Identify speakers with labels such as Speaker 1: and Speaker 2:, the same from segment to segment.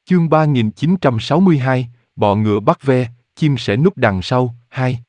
Speaker 1: Chương 3962, bọ ngựa bắt ve, chim sẻ núp đằng sau, 2.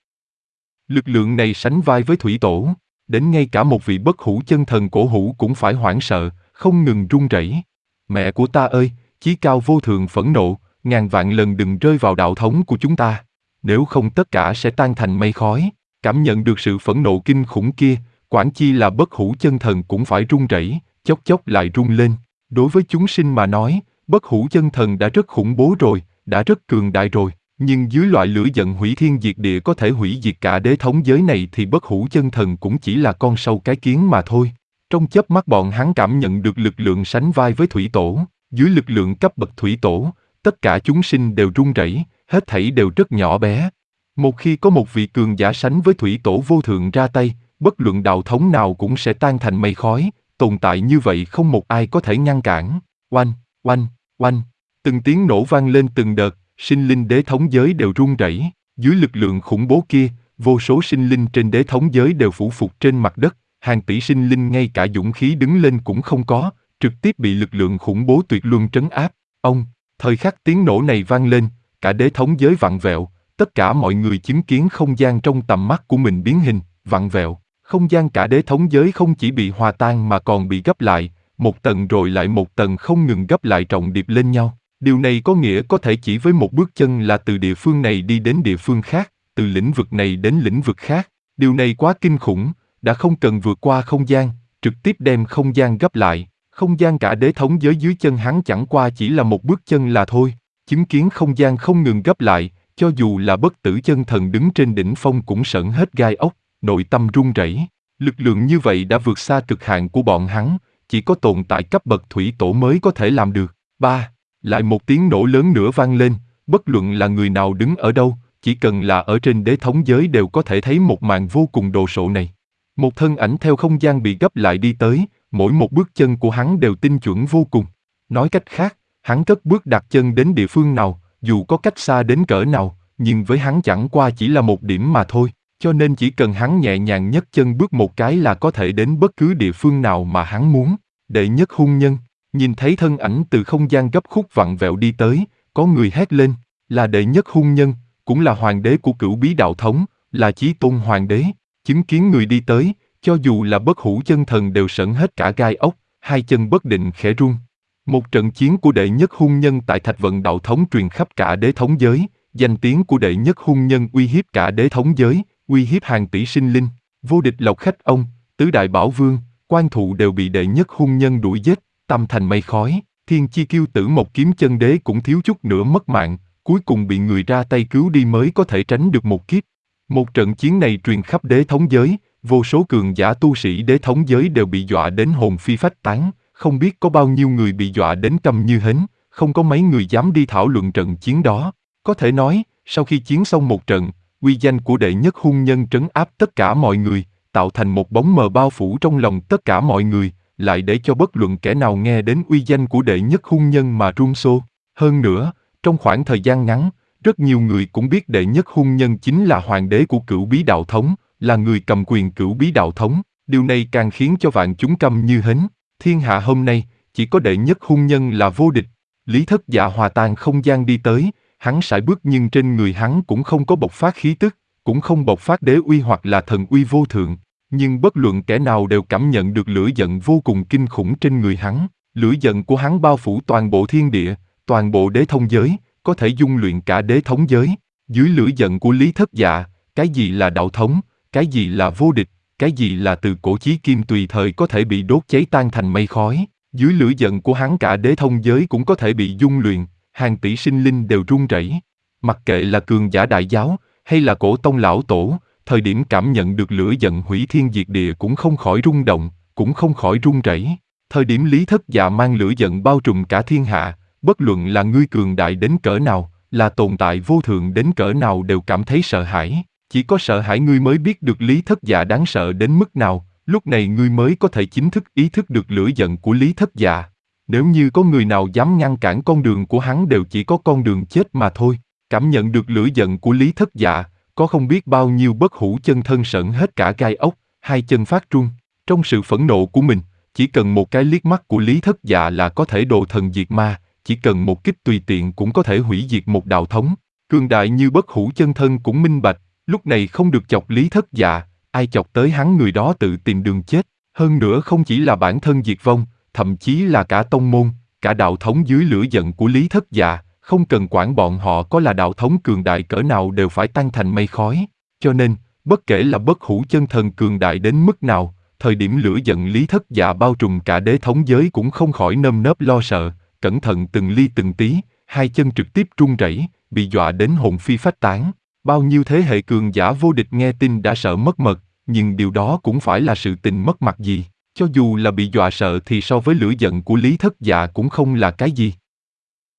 Speaker 1: Lực lượng này sánh vai với thủy tổ, đến ngay cả một vị bất hủ chân thần cổ hủ cũng phải hoảng sợ, không ngừng run rẩy. Mẹ của ta ơi, chí cao vô thượng phẫn nộ, ngàn vạn lần đừng rơi vào đạo thống của chúng ta. Nếu không tất cả sẽ tan thành mây khói. Cảm nhận được sự phẫn nộ kinh khủng kia, quản chi là bất hủ chân thần cũng phải run rẩy, chốc chốc lại run lên. Đối với chúng sinh mà nói, bất hủ chân thần đã rất khủng bố rồi, đã rất cường đại rồi. Nhưng dưới loại lửa giận hủy thiên diệt địa có thể hủy diệt cả đế thống giới này thì bất hủ chân thần cũng chỉ là con sâu cái kiến mà thôi. Trong chớp mắt bọn hắn cảm nhận được lực lượng sánh vai với thủy tổ. Dưới lực lượng cấp bậc thủy tổ, tất cả chúng sinh đều run rẩy, hết thảy đều rất nhỏ bé. Một khi có một vị cường giả sánh với thủy tổ vô thượng ra tay, bất luận đạo thống nào cũng sẽ tan thành mây khói, tồn tại như vậy không một ai có thể ngăn cản. Oanh, oanh, oanh, từng tiếng nổ vang lên từng đợt, sinh linh đế thống giới đều run rẩy. Dưới lực lượng khủng bố kia, vô số sinh linh trên đế thống giới đều phủ phục trên mặt đất, hàng tỷ sinh linh ngay cả dũng khí đứng lên cũng không có, trực tiếp bị lực lượng khủng bố tuyệt luân trấn áp. Thời khắc tiếng nổ này vang lên, cả đế thống giới vặn vẹo, tất cả mọi người chứng kiến không gian trong tầm mắt của mình biến hình, vặn vẹo. Không gian cả đế thống giới không chỉ bị hòa tan mà còn bị gấp lại, một tầng rồi lại một tầng không ngừng gấp lại trồng điệp lên nhau. Điều này có nghĩa có thể chỉ với một bước chân là từ địa phương này đi đến địa phương khác, từ lĩnh vực này đến lĩnh vực khác. Điều này quá kinh khủng, đã không cần vượt qua không gian, trực tiếp đem không gian gấp lại. Không gian cả đế thống giới dưới chân hắn chẳng qua chỉ là một bước chân là thôi. Chứng kiến không gian không ngừng gấp lại, cho dù là bất tử chân thần đứng trên đỉnh phong cũng sởn hết gai ốc, nội tâm run rẩy. Lực lượng như vậy đã vượt xa cực hạn của bọn hắn, chỉ có tồn tại cấp bậc thủy tổ mới có thể làm được. 3. Lại một tiếng nổ lớn nữa vang lên, bất luận là người nào đứng ở đâu, chỉ cần là ở trên đế thống giới đều có thể thấy một màn vô cùng đồ sộ này. Một thân ảnh theo không gian bị gấp lại đi tới, mỗi một bước chân của hắn đều tinh chuẩn vô cùng. Nói cách khác, hắn cất bước đặt chân đến địa phương nào, dù có cách xa đến cỡ nào, nhưng với hắn chẳng qua chỉ là một điểm mà thôi, cho nên chỉ cần hắn nhẹ nhàng nhấc chân bước một cái là có thể đến bất cứ địa phương nào mà hắn muốn. Đệ nhất hung nhân, nhìn thấy thân ảnh từ không gian gấp khúc vặn vẹo đi tới, có người hét lên, là đệ nhất hung nhân, cũng là hoàng đế của Cửu Bí đạo thống, là chí tôn hoàng đế. Chứng kiến người đi tới, cho dù là bất hủ chân thần đều sởn hết cả gai ốc, hai chân bất định khẽ run. Một trận chiến của đệ nhất hung nhân tại Thạch Vận đạo thống truyền khắp cả đế thống giới, danh tiếng của đệ nhất hung nhân uy hiếp cả đế thống giới, uy hiếp hàng tỷ sinh linh. Vô địch lộc khách ông, tứ đại bảo vương, quan thụ đều bị đệ nhất hung nhân đuổi giết, tâm thành mây khói. Thiên chi kiêu tử một kiếm chân đế cũng thiếu chút nữa mất mạng, cuối cùng bị người ra tay cứu đi mới có thể tránh được một kiếp. Một trận chiến này truyền khắp đế thống giới, vô số cường giả tu sĩ đế thống giới đều bị dọa đến hồn phi phách tán, không biết có bao nhiêu người bị dọa đến câm như hến, không có mấy người dám đi thảo luận trận chiến đó. Có thể nói, sau khi chiến xong một trận, uy danh của đệ nhất hung nhân trấn áp tất cả mọi người, tạo thành một bóng mờ bao phủ trong lòng tất cả mọi người, lại để cho bất luận kẻ nào nghe đến uy danh của đệ nhất hung nhân mà run xô. Hơn nữa, trong khoảng thời gian ngắn, rất nhiều người cũng biết đệ nhất hung nhân chính là hoàng đế của Cửu Bí đạo thống, là người cầm quyền Cửu Bí đạo thống. Điều này càng khiến cho vạn chúng câm như hến. Thiên hạ hôm nay, chỉ có đệ nhất hung nhân là vô địch. Lý Thất Dạ hòa tan không gian đi tới, hắn sải bước nhưng trên người hắn cũng không có bộc phát khí tức, cũng không bộc phát đế uy hoặc là thần uy vô thượng. Nhưng bất luận kẻ nào đều cảm nhận được lửa giận vô cùng kinh khủng trên người hắn. Lửa giận của hắn bao phủ toàn bộ thiên địa, toàn bộ đế thông giới, có thể dung luyện cả đế thống giới. Dưới lửa giận của Lý Thất Dạ, cái gì là đạo thống, cái gì là vô địch, cái gì là từ cổ chí kim tùy thời có thể bị đốt cháy tan thành mây khói. Dưới lửa giận của hắn cả đế thông giới cũng có thể bị dung luyện, hàng tỷ sinh linh đều run rẩy. Mặc kệ là cường giả đại giáo, hay là cổ tông lão tổ, thời điểm cảm nhận được lửa giận hủy thiên diệt địa cũng không khỏi rung động, cũng không khỏi run rẩy. Thời điểm Lý Thất Dạ mang lửa giận bao trùm cả thiên hạ, bất luận là ngươi cường đại đến cỡ nào, là tồn tại vô thượng đến cỡ nào đều cảm thấy sợ hãi. Chỉ có sợ hãi ngươi mới biết được Lý Thất Dạ đáng sợ đến mức nào, lúc này ngươi mới có thể chính thức ý thức được lửa giận của Lý Thất Dạ. Nếu như có người nào dám ngăn cản con đường của hắn đều chỉ có con đường chết mà thôi. Cảm nhận được lửa giận của Lý Thất Dạ, có không biết bao nhiêu bất hủ chân thân sởn hết cả gai ốc, hai chân phát run. Trong sự phẫn nộ của mình, chỉ cần một cái liếc mắt của Lý Thất Dạ là có thể độ thần diệt ma, chỉ cần một kích tùy tiện cũng có thể hủy diệt một đạo thống. Cường đại như Bất Hủ Chân Thân cũng minh bạch, lúc này không được chọc Lý Thất Dạ, ai chọc tới hắn người đó tự tìm đường chết. Hơn nữa không chỉ là bản thân diệt vong, thậm chí là cả tông môn, cả đạo thống dưới lửa giận của Lý Thất Dạ, không cần quản bọn họ có là đạo thống cường đại cỡ nào đều phải tan thành mây khói. Cho nên, bất kể là Bất Hủ Chân Thần cường đại đến mức nào, thời điểm lửa giận Lý Thất Dạ bao trùm cả đế thống giới cũng không khỏi nơm nớp lo sợ, cẩn thận từng ly từng tí, hai chân trực tiếp run rẩy, bị dọa đến hồn phi phách tán. Bao nhiêu thế hệ cường giả vô địch nghe tin đã sợ mất mật, nhưng điều đó cũng phải là sự tình mất mặt gì. Cho dù là bị dọa sợ thì so với lửa giận của Lý Thất Dạ cũng không là cái gì.